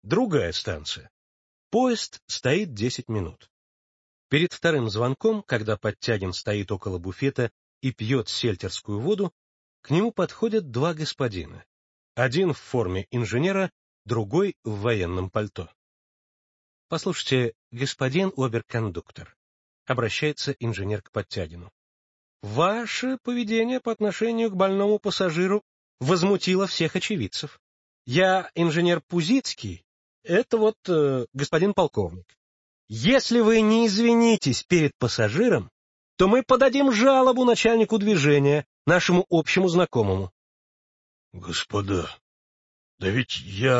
Другая станция. Поезд стоит 10 минут. Перед вторым звонком, когда Подтягин стоит около буфета и пьет сельтерскую воду, к нему подходят два господина. Один в форме инженера, другой в военном пальто. — Послушайте, господин оберкондуктор, — обращается инженер к Подтягину, — ваше поведение по отношению к больному пассажиру возмутило всех очевидцев. Я инженер Пузицкий, это вот господин полковник. Если вы не извинитесь перед пассажиром, то мы подадим жалобу начальнику движения, нашему общему знакомому. — Господа, да ведь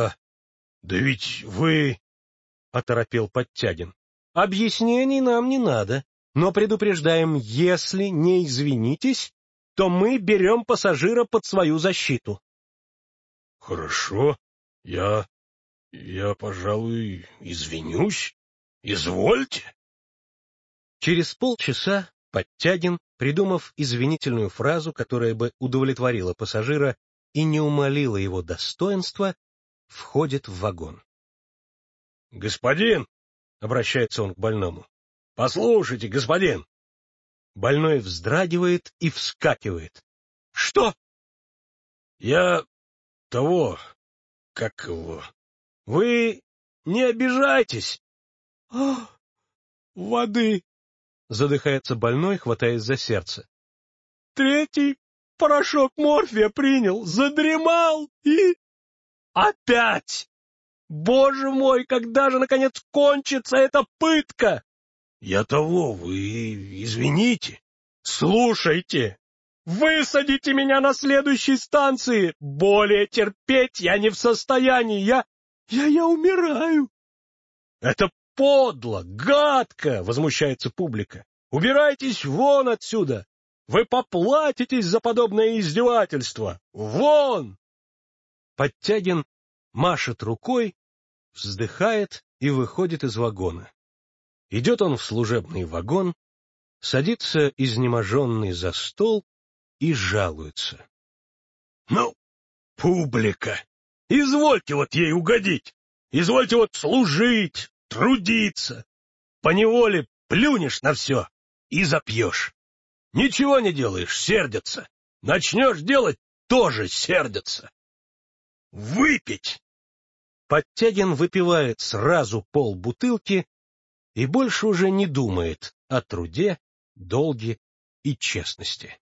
вы... — оторопел Подтягин. — Объяснений нам не надо, но предупреждаем, если не извинитесь, то мы берем пассажира под свою защиту. — Хорошо, я, пожалуй, извинюсь. Извольте. Через полчаса Подтягин, придумав извинительную фразу, которая бы удовлетворила пассажира и не умалила его достоинства, входит в вагон. — Господин! — обращается он к больному. — Послушайте, господин! Больной вздрагивает и вскакивает. — Что? — Я того, как его... — Вы не обижайтесь! — Воды! — задыхается больной, хватаясь за сердце. — Третий порошок морфия принял, задремал и... Опять! Боже мой, когда же, наконец, кончится эта пытка? — Я того, вы извините. — Слушайте, высадите меня на следующей станции. Более терпеть я не в состоянии, я умираю. — Это подло, гадко, — возмущается публика. — Убирайтесь вон отсюда. Вы поплатитесь за подобное издевательство. Вон! Подтягин машет рукой, вздыхает и выходит из вагона. Идет он в служебный вагон, садится изнеможенный за стол и жалуется. — Ну, публика, извольте вот ей угодить, извольте вот служить, трудиться. Поневоле плюнешь на все и запьешь. Ничего не делаешь — сердятся. Начнешь делать — тоже сердятся. Выпить! Подтягин выпивает сразу полбутылки и больше уже не думает о труде, долге и честности.